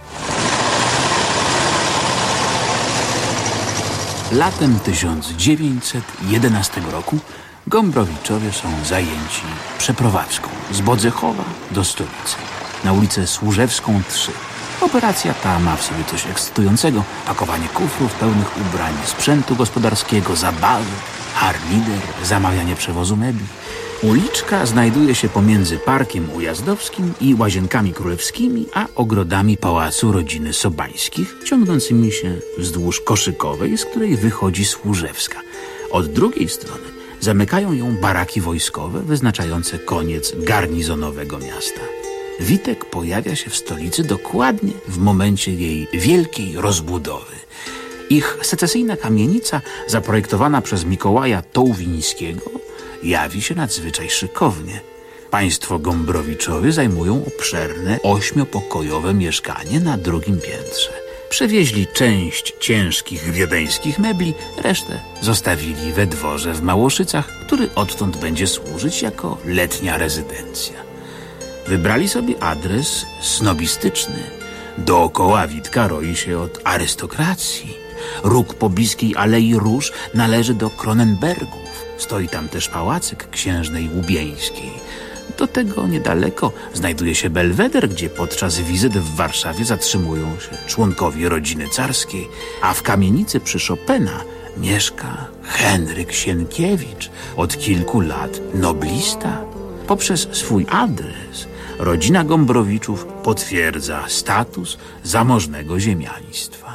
Latem 1911 roku Gombrowiczowie są zajęci przeprowadzką z Bodzechowa do stolicy, na ulicę Służewską 3. Operacja ta ma w sobie coś ekscytującego. Pakowanie kufrów pełnych ubrań, sprzętu gospodarskiego, zabawy, harlider, zamawianie przewozu mebli. Uliczka znajduje się pomiędzy Parkiem Ujazdowskim i Łazienkami Królewskimi, a ogrodami pałacu rodziny Sobańskich, ciągnącymi się wzdłuż Koszykowej, z której wychodzi Służewska. Od drugiej strony zamykają ją baraki wojskowe, wyznaczające koniec garnizonowego miasta. Witek pojawia się w stolicy dokładnie w momencie jej wielkiej rozbudowy. Ich secesyjna kamienica, zaprojektowana przez Mikołaja Tołwińskiego, jawi się nadzwyczaj szykownie. Państwo Gombrowiczowie zajmują obszerne, 8-pokojowe mieszkanie na drugim piętrze. Przewieźli część ciężkich wiedeńskich mebli, resztę zostawili we dworze w Małoszycach, który odtąd będzie służyć jako letnia rezydencja. Wybrali sobie adres snobistyczny. Dookoła Witka roi się od arystokracji. Róg pobliskiej Alei Róż należy do Kronenbergów. Stoi tam też pałacyk księżnej Łubieńskiej. Do tego niedaleko znajduje się Belweder, gdzie podczas wizyt w Warszawie zatrzymują się członkowie rodziny carskiej, a w kamienicy przy Chopina mieszka Henryk Sienkiewicz, od kilku lat noblista. Poprzez swój adres rodzina Gombrowiczów potwierdza status zamożnego ziemiaństwa.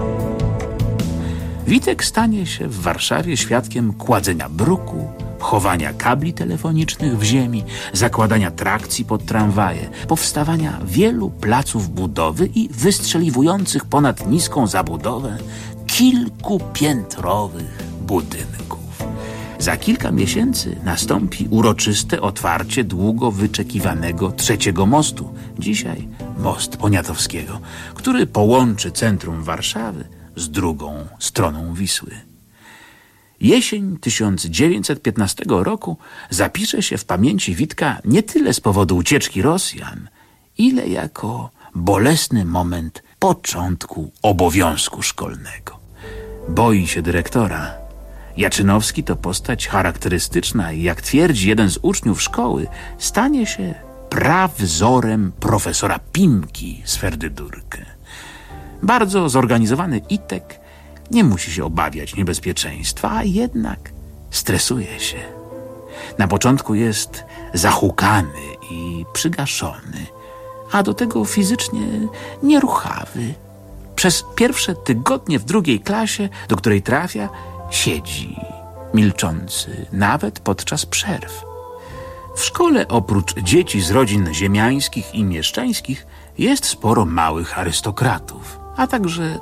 Witek stanie się w Warszawie świadkiem kładzenia bruku, chowania kabli telefonicznych w ziemi, zakładania trakcji pod tramwaje, powstawania wielu placów budowy i wystrzeliwujących ponad niską zabudowę kilkupiętrowych budynków. Za kilka miesięcy nastąpi uroczyste otwarcie długo wyczekiwanego trzeciego mostu, dzisiaj most Poniatowskiego, który połączy centrum Warszawy z drugą stroną Wisły. Jesień 1915 roku zapisze się w pamięci Witka nie tyle z powodu ucieczki Rosjan, ile jako bolesny moment początku obowiązku szkolnego. Boi się dyrektora. Jaczynowski to postać charakterystyczna i, jak twierdzi jeden z uczniów szkoły, stanie się prawzorem profesora Pimki z Ferdydurkę. Bardzo zorganizowany Itek nie musi się obawiać niebezpieczeństwa, a jednak stresuje się. Na początku jest zahukany i przygaszony, a do tego fizycznie nieruchawy. Przez pierwsze tygodnie w drugiej klasie, do której trafia, siedzi, milczący, nawet podczas przerw. W szkole oprócz dzieci z rodzin ziemiańskich i mieszczańskich jest sporo małych arystokratów, a także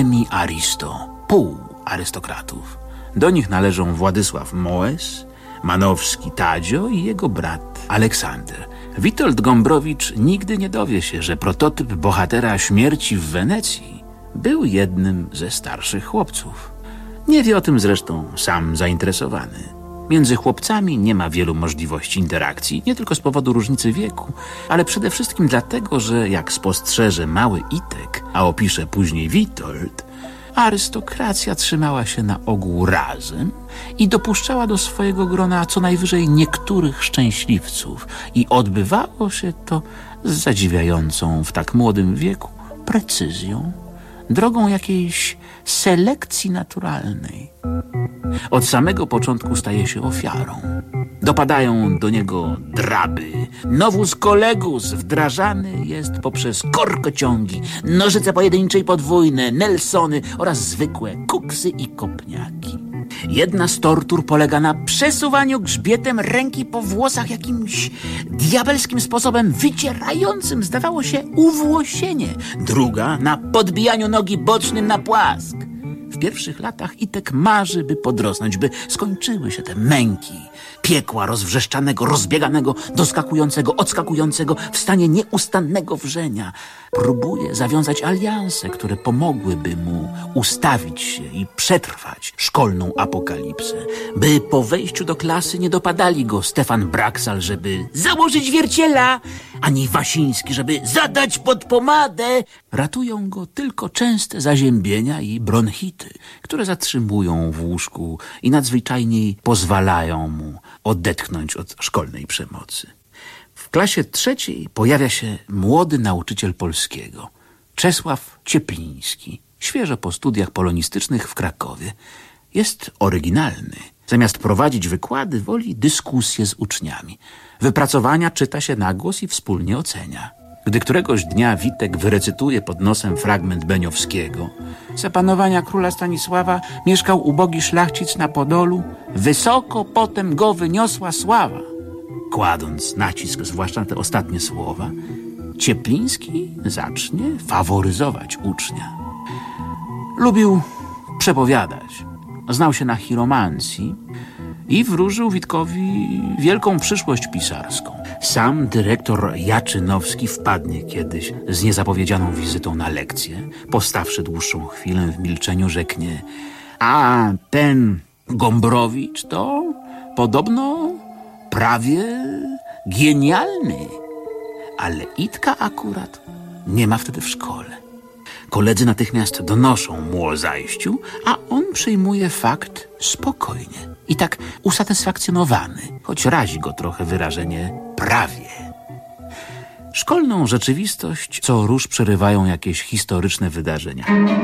pół-arystokratów. Do nich należą Władysław Moes, Manowski Tadzio i jego brat Aleksander. Witold Gombrowicz nigdy nie dowie się, że prototyp bohatera Śmierci w Wenecji był jednym ze starszych chłopców. Nie wie o tym zresztą sam zainteresowany. Między chłopcami nie ma wielu możliwości interakcji, nie tylko z powodu różnicy wieku, ale przede wszystkim dlatego, że jak spostrzeże mały Itek, a opisze później Witold, arystokracja trzymała się na ogół razem i dopuszczała do swojego grona co najwyżej niektórych szczęśliwców i odbywało się to z zadziwiającą w tak młodym wieku precyzją, drogą jakiejś selekcji naturalnej. Od samego początku staje się ofiarą. Dopadają do niego draby. Novus kolegus wdrażany jest poprzez korkociągi, nożyce pojedyncze i podwójne, Nelsony oraz zwykłe kuksy i kopniaki. Jedna z tortur polega na przesuwaniu grzbietem ręki po włosach jakimś diabelskim sposobem wycierającym, zdawało się, uwłosienie. Druga na podbijaniu nogi bocznym na płask. W pierwszych latach Itek marzy, by podrosnąć, by skończyły się te męki. Piekła rozwrzeszczanego, rozbieganego, doskakującego, odskakującego w stanie nieustannego wrzenia. Próbuje zawiązać alianse, które pomogłyby mu ustawić się i przetrwać szkolną apokalipsę. By po wejściu do klasy nie dopadali go Stefan Braksal, żeby założyć wierciela, ani Wasiński, żeby zadać pod pomadę. Ratują go tylko częste zaziębienia i bronchity, które zatrzymują w łóżku i nadzwyczajniej pozwalają mu odetchnąć od szkolnej przemocy. W klasie 3 pojawia się młody nauczyciel polskiego, Czesław Ciepliński, świeżo po studiach polonistycznych w Krakowie. Jest oryginalny. Zamiast prowadzić wykłady, woli dyskusje z uczniami. Wypracowania czyta się na głos i wspólnie ocenia. Gdy któregoś dnia Witek wyrecytuje pod nosem fragment Beniowskiego: za panowania króla Stanisława mieszkał ubogi szlachcic na Podolu, wysoko potem go wyniosła sława. Kładąc nacisk zwłaszcza na te ostatnie słowa, Ciepliński zacznie faworyzować ucznia. Lubił przepowiadać. Znał się na chiromancji i wróżył Witkowi wielką przyszłość pisarską. Sam dyrektor Jaczynowski wpadnie kiedyś z niezapowiedzianą wizytą na lekcję. Postawszy dłuższą chwilę w milczeniu, rzeknie: a ten Gombrowicz to podobno prawie genialny. Ale Itka akurat nie ma wtedy w szkole. Koledzy natychmiast donoszą mu o zajściu, a on przyjmuje fakt spokojnie i tak usatysfakcjonowany, choć razi go trochę wyrażenie prawie. Szkolną rzeczywistość co róż przerywają jakieś historyczne wydarzenia.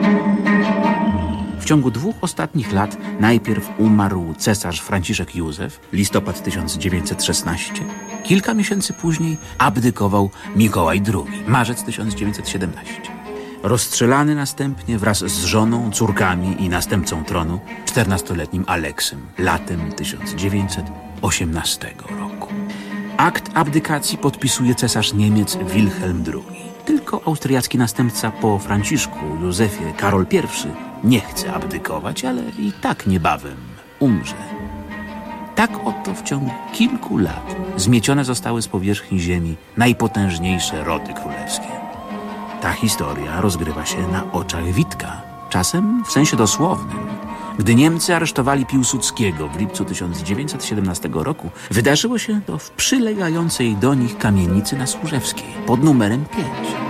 W ciągu 2 ostatnich lat najpierw umarł cesarz Franciszek Józef, listopad 1916. Kilka miesięcy później abdykował Mikołaj II, marzec 1917. Rozstrzelany następnie wraz z żoną, córkami i następcą tronu, 14-letnim Aleksem, latem 1918 roku. Akt abdykacji podpisuje cesarz Niemiec Wilhelm II. Tylko austriacki następca po Franciszku Józefie, Karol I, nie chce abdykować, ale i tak niebawem umrze. Tak oto w ciągu kilku lat zmiecione zostały z powierzchni ziemi najpotężniejsze rody królewskie. Ta historia rozgrywa się na oczach Witka, czasem w sensie dosłownym. Gdy Niemcy aresztowali Piłsudskiego w lipcu 1917 roku, wydarzyło się to w przylegającej do nich kamienicy na Służewskiej pod numerem 5.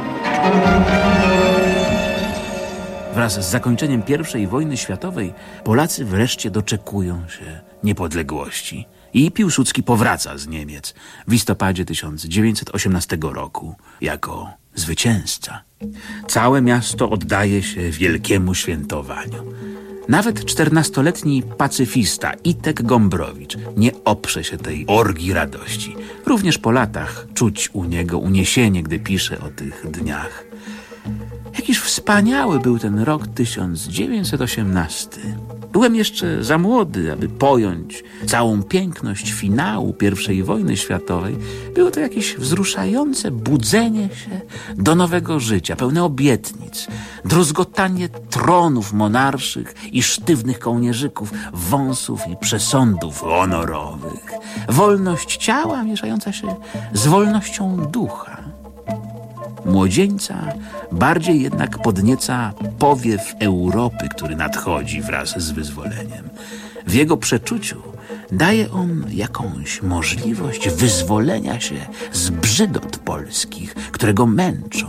Wraz z zakończeniem I wojny światowej Polacy wreszcie doczekują się niepodległości i Piłsudski powraca z Niemiec w listopadzie 1918 roku jako zwycięzca. Całe miasto oddaje się wielkiemu świętowaniu. Nawet 14-letni pacyfista Itek Gombrowicz nie oprze się tej orgii radości. Również po latach czuć u niego uniesienie, gdy pisze o tych dniach. Jakiż wspaniały był ten rok 1918. Byłem jeszcze za młody, aby pojąć całą piękność finału I wojny światowej. Było to jakieś wzruszające budzenie się do nowego życia, pełne obietnic, druzgotanie tronów monarszych i sztywnych kołnierzyków, wąsów i przesądów honorowych. Wolność ciała mieszająca się z wolnością ducha. Młodzieńca bardziej jednak podnieca powiew Europy, który nadchodzi wraz z wyzwoleniem. W jego przeczuciu daje on jakąś możliwość wyzwolenia się z brzydot polskich, które go męczą.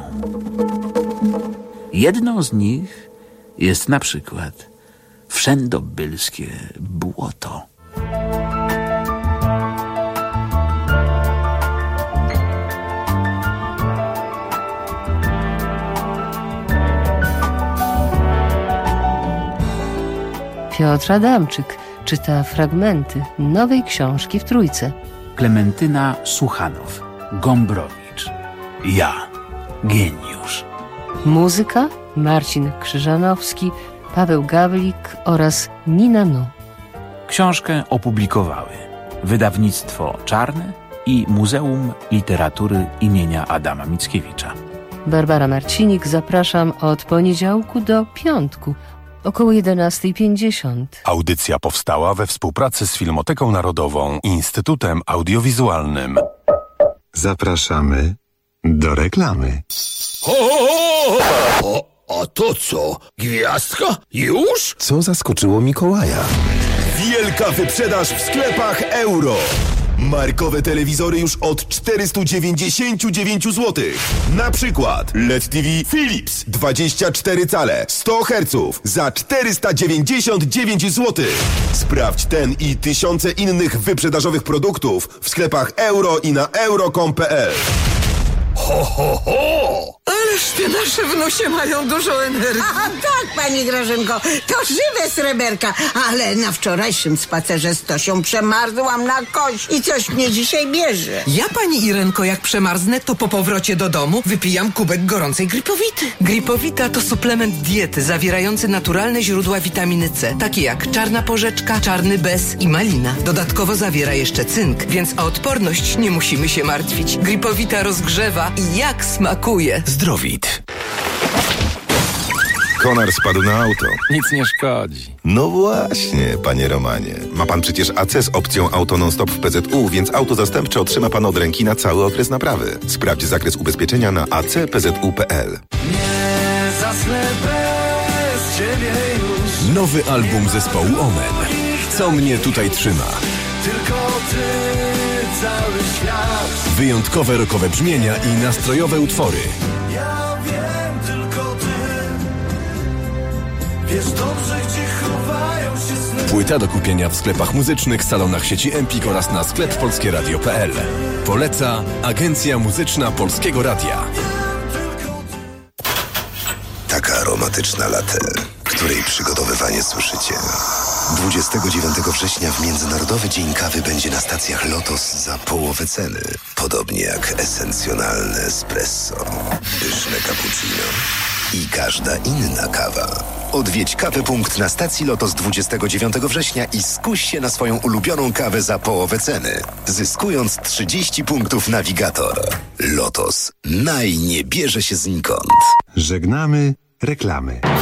Jedną z nich jest na przykład wszędobylskie błoto.
Piotr Adamczyk czyta fragmenty nowej książki w Trójce.
Klementyna Suchanow, Gombrowicz. Ja, geniusz.
Muzyka Marcin Krzyżanowski, Paweł Gawlik oraz Nina Nu.
Książkę opublikowały Wydawnictwo Czarne i Muzeum Literatury imienia Adama Mickiewicza.
Barbara Marcinik, zapraszam od poniedziałku do piątku, około 11:50.
Audycja powstała we współpracy z Filmoteką Narodową i Instytutem Audiowizualnym.
Zapraszamy do reklamy.
A to co? Gwiazdka? Już?
Co zaskoczyło Mikołaja?
Wielka wyprzedaż w sklepach Euro. Markowe telewizory już od 499 zł. Na przykład LED TV Philips 24 cale 100 Hz za 499 zł. Sprawdź ten i tysiące innych wyprzedażowych produktów w sklepach Euro i na euro.com.pl.
Ho, ho, ho! Ależ te nasze wnusie mają dużo energii.
A tak, pani Grażynko, to żywe sreberka, ale na wczorajszym spacerze z Tosią przemarzłam na kość i coś mnie dzisiaj bierze.
Ja, pani Irenko, jak przemarzę, to po powrocie do domu wypijam kubek gorącej Gripowity. Gripowita to suplement diety zawierający naturalne źródła witaminy C, takie jak czarna porzeczka, czarny bez i malina. Dodatkowo zawiera jeszcze cynk, więc o odporność nie musimy się martwić. Gripowita rozgrzewa i jak smakuje.
Zdrowit. Konar spadł na auto.
Nic nie szkodzi.
No właśnie, panie Romanie. Ma pan przecież AC z opcją Auto Non-Stop w PZU, więc auto zastępcze otrzyma pan od ręki na cały okres naprawy. Sprawdź zakres ubezpieczenia na acpzu.pl.
Nie zasnę bez ciebie już.
Nowy album zespołu Omen. Co mnie tutaj trzyma?
Tylko ty, cały świat.
Wyjątkowe rockowe brzmienia i nastrojowe utwory.
Ja wiem, tylko ty. Wiesz dobrze, gdzie chowają się sny.
Płyta do kupienia w sklepach muzycznych, salonach sieci Empik oraz na sklep polskieradio.pl. Poleca Agencja Muzyczna Polskiego Radia.
Taka aromatyczna latte, której przygotowywanie słyszycie. 29 września w Międzynarodowy Dzień Kawy będzie na stacjach Lotos za połowę ceny. Podobnie jak esencjonalne espresso, pyszne cappuccino i każda inna kawa. Odwiedź Kawepunkt na stacji Lotos 29 września i skuś się na swoją ulubioną kawę za połowę ceny, zyskując 30 punktów Navigator. Lotos. Nie bierze się znikąd.
Żegnamy reklamy.